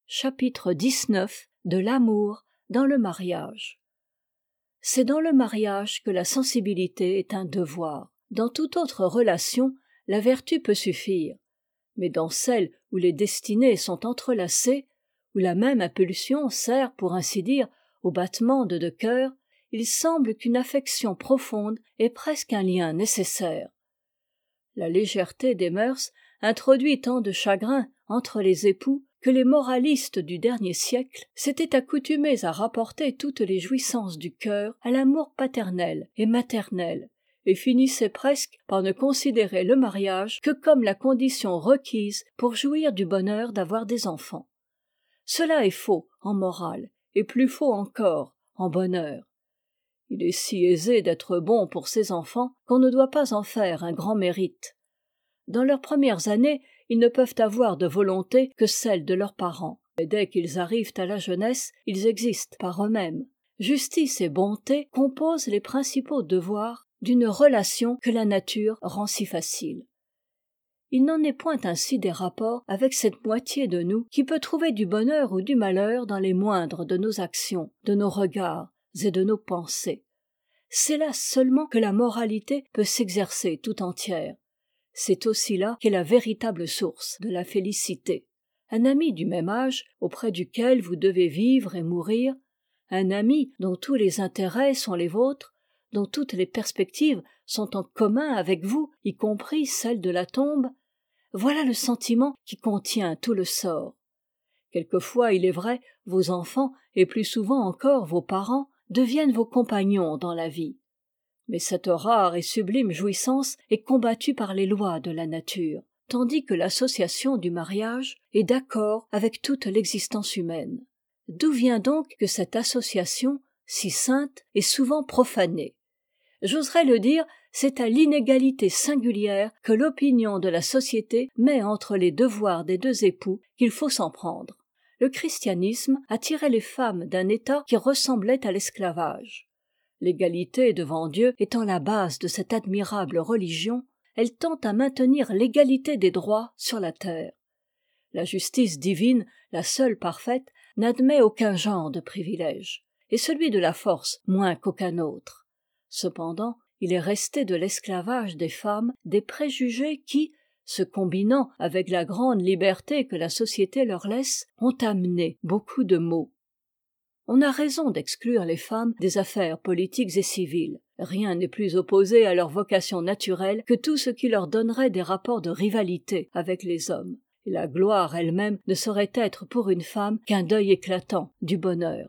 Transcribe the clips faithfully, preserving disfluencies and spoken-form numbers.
Chapitre dix-neuf de l'amour dans le mariage. C'est dans le mariage que la sensibilité est un devoir. Dans toute autre relation, la vertu peut suffire, mais dans celle où les destinées sont entrelacées, où la même impulsion sert, pour ainsi dire, au battement de deux cœurs, il semble qu'une affection profonde est presque un lien nécessaire. La légèreté des mœurs introduit tant de chagrin entre les époux que les moralistes du dernier siècle s'étaient accoutumés à rapporter toutes les jouissances du cœur à l'amour paternel et maternel, et finissaient presque par ne considérer le mariage que comme la condition requise pour jouir du bonheur d'avoir des enfants. Cela est faux en morale, et plus faux encore en bonheur. Il est si aisé d'être bon pour ses enfants qu'on ne doit pas en faire un grand mérite. Dans leurs premières années, ils ne peuvent avoir de volonté que celle de leurs parents. Mais dès qu'ils arrivent à la jeunesse, ils existent par eux-mêmes. Justice et bonté composent les principaux devoirs d'une relation que la nature rend si facile. Il n'en est point ainsi des rapports avec cette moitié de nous qui peut trouver du bonheur ou du malheur dans les moindres de nos actions, de nos regards et de nos pensées. C'est là seulement que la moralité peut s'exercer tout entière. C'est aussi là qu'est la véritable source de la félicité. Un ami du même âge, auprès duquel vous devez vivre et mourir, un ami dont tous les intérêts sont les vôtres, dont toutes les perspectives sont en commun avec vous, y compris celles de la tombe, voilà le sentiment qui contient tout le sort. Quelquefois, il est vrai, vos enfants, et plus souvent encore vos parents, deviennent vos compagnons dans la vie. Mais cette rare et sublime jouissance est combattue par les lois de la nature, tandis que l'association du mariage est d'accord avec toute l'existence humaine. D'où vient donc que cette association, si sainte, est souvent profanée? J'oserais le dire, c'est à l'inégalité singulière que l'opinion de la société met entre les devoirs des deux époux qu'il faut s'en prendre. Le christianisme a tiré les femmes d'un état qui ressemblait à l'esclavage. L'égalité devant Dieu étant la base de cette admirable religion, elle tente à maintenir l'égalité des droits sur la terre. La justice divine, la seule parfaite, n'admet aucun genre de privilège, et celui de la force moins qu'aucun autre. Cependant, il est resté de l'esclavage des femmes des préjugés qui, se combinant avec la grande liberté que la société leur laisse, ont amené beaucoup de maux. On a raison d'exclure les femmes des affaires politiques et civiles. Rien n'est plus opposé à leur vocation naturelle que tout ce qui leur donnerait des rapports de rivalité avec les hommes. Et la gloire elle-même ne saurait être pour une femme qu'un deuil éclatant du bonheur.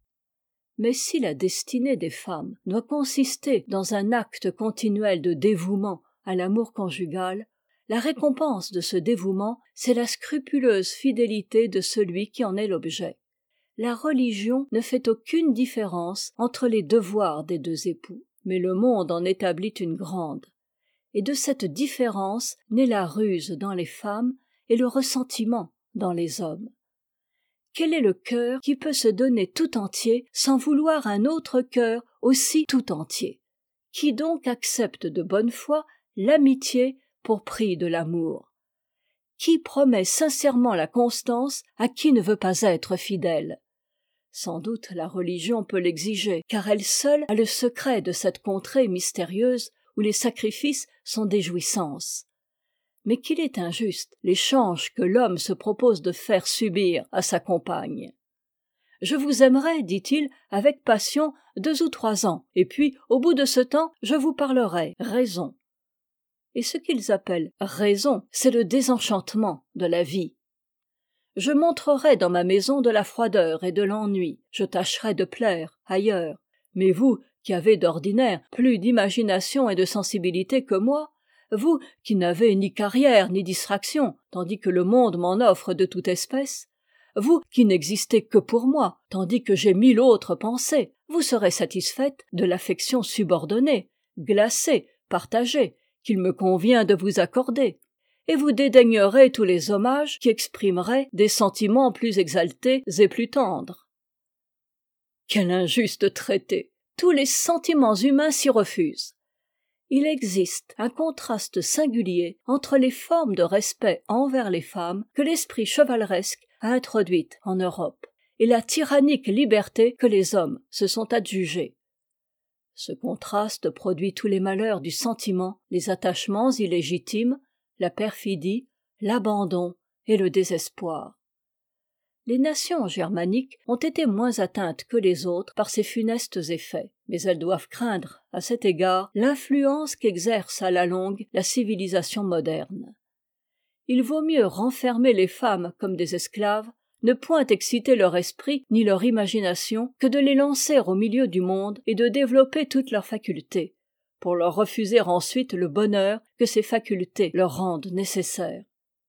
Mais si la destinée des femmes doit consister dans un acte continuel de dévouement à l'amour conjugal, la récompense de ce dévouement, c'est la scrupuleuse fidélité de celui qui en est l'objet. La religion ne fait aucune différence entre les devoirs des deux époux, mais le monde en établit une grande. Et de cette différence naît la ruse dans les femmes et le ressentiment dans les hommes. Quel est le cœur qui peut se donner tout entier sans vouloir un autre cœur aussi tout entier? Qui donc accepte de bonne foi l'amitié pour prix de l'amour? Qui promet sincèrement la constance à qui ne veut pas être fidèle? Sans doute la religion peut l'exiger, car elle seule a le secret de cette contrée mystérieuse où les sacrifices sont des jouissances. Mais qu'il est injuste l'échange que l'homme se propose de faire subir à sa compagne. Je vous aimerai, dit-il, avec passion deux ou trois ans, et puis, au bout de ce temps, je vous parlerai raison. Et ce qu'ils appellent raison, c'est le désenchantement de la vie. Je montrerai dans ma maison de la froideur et de l'ennui, je tâcherai de plaire ailleurs. Mais vous, qui avez d'ordinaire plus d'imagination et de sensibilité que moi, vous qui n'avez ni carrière ni distraction, tandis que le monde m'en offre de toute espèce, vous qui n'existez que pour moi, tandis que j'ai mille autres pensées, vous serez satisfaite de l'affection subordonnée, glacée, partagée, qu'il me convient de vous accorder, et vous dédaignerez tous les hommages qui exprimeraient des sentiments plus exaltés et plus tendres. Quel injuste traité! Tous les sentiments humains s'y refusent. il existe un contraste singulier entre les formes de respect envers les femmes que l'esprit chevaleresque a introduites en Europe et la tyrannique liberté que les hommes se sont adjugée. Ce contraste produit tous les malheurs du sentiment, les attachements illégitimes, la perfidie, l'abandon et le désespoir. Les nations germaniques ont été moins atteintes que les autres par ces funestes effets, mais elles doivent craindre, à cet égard, l'influence qu'exerce à la longue la civilisation moderne. Il vaut mieux renfermer les femmes comme des esclaves, ne point exciter leur esprit ni leur imagination, que de les lancer au milieu du monde et de développer toutes leurs facultés, pour leur refuser ensuite le bonheur que ces facultés leur rendent nécessaire.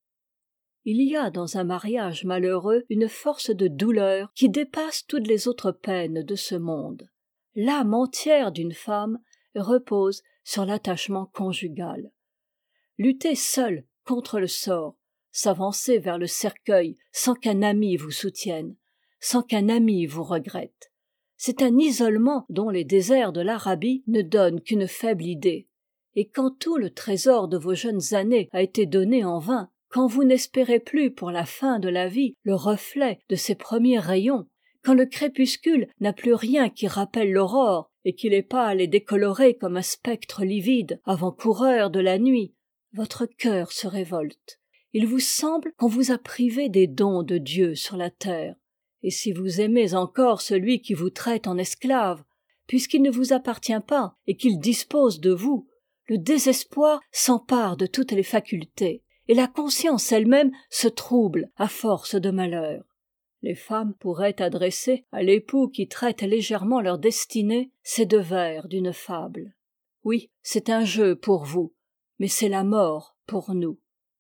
Il y a dans un mariage malheureux une force de douleur qui dépasse toutes les autres peines de ce monde. L'âme entière d'une femme repose sur l'attachement conjugal. Lutter seul contre le sort, s'avancer vers le cercueil sans qu'un ami vous soutienne, sans qu'un ami vous regrette. C'est un isolement dont les déserts de l'Arabie ne donnent qu'une faible idée. Et quand tout le trésor de vos jeunes années a été donné en vain, quand vous n'espérez plus pour la fin de la vie le reflet de ses premiers rayons, quand le crépuscule n'a plus rien qui rappelle l'aurore et qu'il est pâle et décoloré comme un spectre livide avant-coureur de la nuit, votre cœur se révolte. Il vous semble qu'on vous a privé des dons de Dieu sur la terre. Et si vous aimez encore celui qui vous traite en esclave, puisqu'il ne vous appartient pas et qu'il dispose de vous, le désespoir s'empare de toutes les facultés, et la conscience elle-même se trouble à force de malheur. Les femmes pourraient adresser à l'époux qui traite légèrement leur destinée ces deux vers d'une fable. Oui, c'est un jeu pour vous, mais c'est la mort pour nous.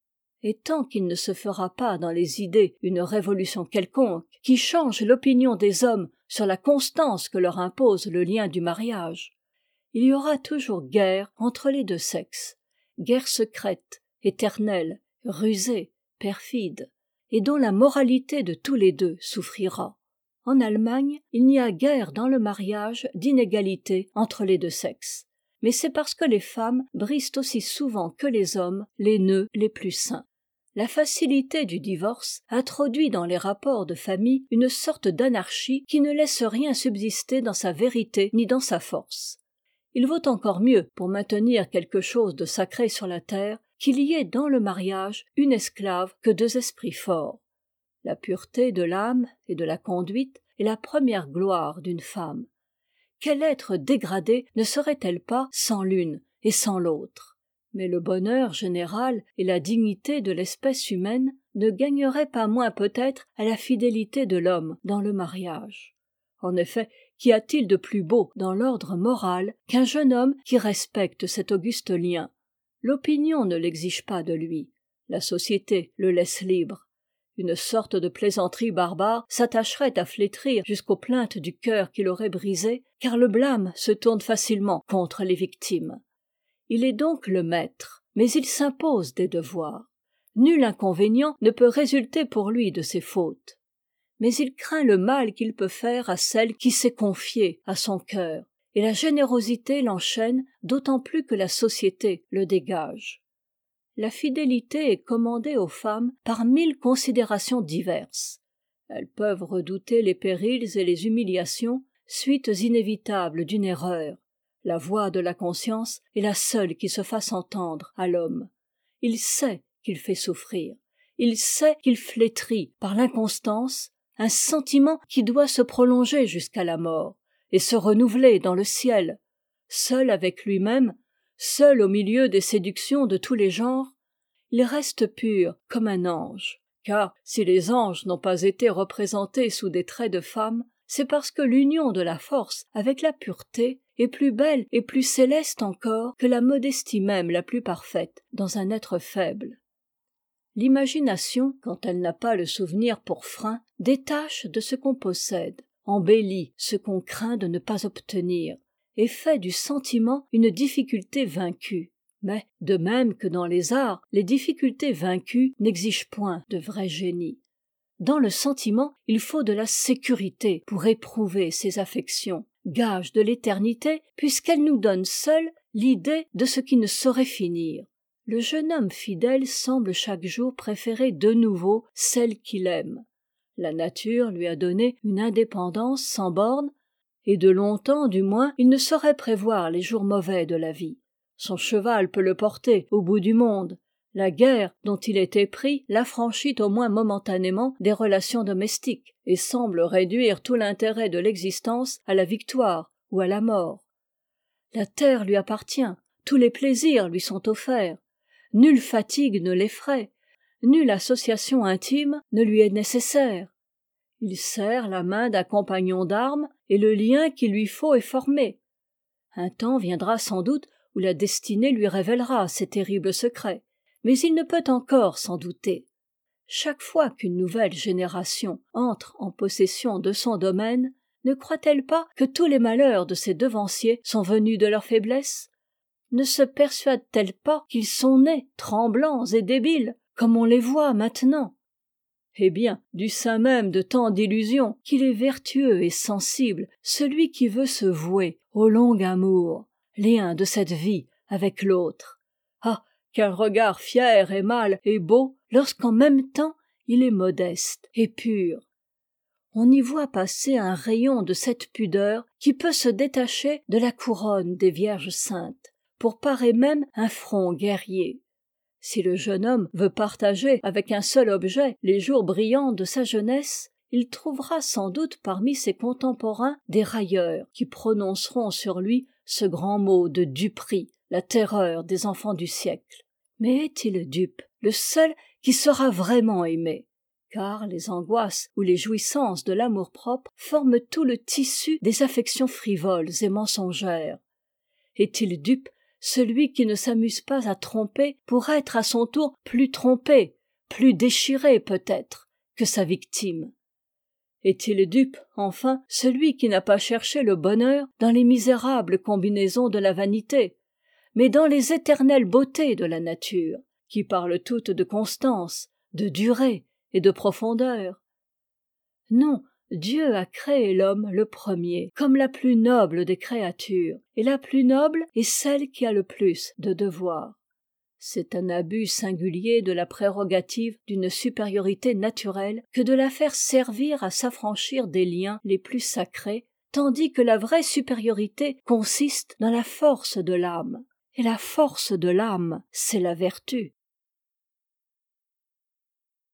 Et tant qu'il ne se fera pas dans les idées une révolution quelconque qui change l'opinion des hommes sur la constance que leur impose le lien du mariage, il y aura toujours guerre entre les deux sexes, guerre secrète, éternelle, rusée, perfide, et dont la moralité de tous les deux souffrira. En Allemagne, il n'y a guère dans le mariage d'inégalité entre les deux sexes, mais c'est parce que les femmes brisent aussi souvent que les hommes les nœuds les plus saints. La facilité du divorce introduit dans les rapports de famille une sorte d'anarchie qui ne laisse rien subsister dans sa vérité ni dans sa force. Il vaut encore mieux, pour maintenir quelque chose de sacré sur la terre, qu'il y ait dans le mariage une esclave que deux esprits forts. La pureté de l'âme et de la conduite est la première gloire d'une femme. Quel être dégradé ne serait-elle pas sans l'une et sans l'autre ? Mais le bonheur général et la dignité de l'espèce humaine ne gagneraient pas moins peut-être à la fidélité de l'homme dans le mariage. En effet, qu'y a-t-il de plus beau dans l'ordre moral qu'un jeune homme qui respecte cet auguste lien ? L'opinion ne l'exige pas de lui. La société le laisse libre. Une sorte de plaisanterie barbare s'attacherait à flétrir jusqu'aux plaintes du cœur qu'il aurait brisé, car le blâme se tourne facilement contre les victimes. Il est donc le maître, mais il s'impose des devoirs. Nul inconvénient ne peut résulter pour lui de ses fautes. Mais il craint le mal qu'il peut faire à celle qui s'est confiée à son cœur, et la générosité l'enchaîne d'autant plus que la société le dégage. La fidélité est commandée aux femmes par mille considérations diverses. Elles peuvent redouter les périls et les humiliations, suites inévitables d'une erreur. La voix de la conscience est la seule qui se fasse entendre à l'homme. Il sait qu'il fait souffrir. Il sait qu'il flétrit par l'inconstance un sentiment qui doit se prolonger jusqu'à la mort et se renouveler dans le ciel. Seul avec lui-même, seul au milieu des séductions de tous les genres, il reste pur comme un ange. Car si les anges n'ont pas été représentés sous des traits de femme, c'est parce que l'union de la force avec la pureté est plus belle et plus céleste encore que la modestie même la plus parfaite dans un être faible. L'imagination, quand elle n'a pas le souvenir pour frein, détache de ce qu'on possède, embellit ce qu'on craint de ne pas obtenir, et fait du sentiment une difficulté vaincue. Mais, de même que dans les arts, les difficultés vaincues n'exigent point de vrai génie. Dans le sentiment, il faut de la sécurité pour éprouver ses affections, gage de l'éternité, puisqu'elle nous donne seule l'idée de ce qui ne saurait finir. Le jeune homme fidèle semble chaque jour préférer de nouveau celle qu'il aime. La nature lui a donné une indépendance sans bornes, et de longtemps du moins il ne saurait prévoir les jours mauvais de la vie. Son cheval peut le porter au bout du monde. La guerre dont il est épris l'affranchit au moins momentanément des relations domestiques et semble réduire tout l'intérêt de l'existence à la victoire ou à la mort. La terre lui appartient, tous les plaisirs lui sont offerts, nulle fatigue ne l'effraie, nulle association intime ne lui est nécessaire. Il serre la main d'un compagnon d'armes et le lien qu'il lui faut est formé. Un temps viendra sans doute où la destinée lui révélera ces terribles secrets, mais il ne peut encore s'en douter. Chaque fois qu'une nouvelle génération entre en possession de son domaine, ne croit-elle pas que tous les malheurs de ses devanciers sont venus de leur faiblesse? Ne se persuade-t-elle pas qu'ils sont nés tremblants et débiles, comme on les voit maintenant? Eh bien, du sein même de tant d'illusions, qu'il est vertueux et sensible, celui qui veut se vouer au long amour, lien de cette vie avec l'autre. Ah, quel regard fier et mâle et beau, lorsqu'en même temps il est modeste et pur. On y voit passer un rayon de cette pudeur qui peut se détacher de la couronne des Vierges saintes, pour parer même un front guerrier. Si le jeune homme veut partager avec un seul objet les jours brillants de sa jeunesse, il trouvera sans doute parmi ses contemporains des railleurs qui prononceront sur lui ce grand mot de duperie, la terreur des enfants du siècle. Mais est-il dupe, le seul qui sera vraiment aimé? Car les angoisses ou les jouissances de l'amour-propre forment tout le tissu des affections frivoles et mensongères. Est-il dupe celui qui ne s'amuse pas à tromper pour être à son tour plus trompé, plus déchiré peut-être, que sa victime? Est-il dupe, enfin, celui qui n'a pas cherché le bonheur dans les misérables combinaisons de la vanité, mais dans les éternelles beautés de la nature, qui parlent toutes de constance, de durée et de profondeur? Non, Dieu a créé l'homme le premier comme la plus noble des créatures, et la plus noble est celle qui a le plus de devoirs. C'est un abus singulier de la prérogative d'une supériorité naturelle que de la faire servir à s'affranchir des liens les plus sacrés, tandis que la vraie supériorité consiste dans la force de l'âme. Et la force de l'âme, c'est la vertu.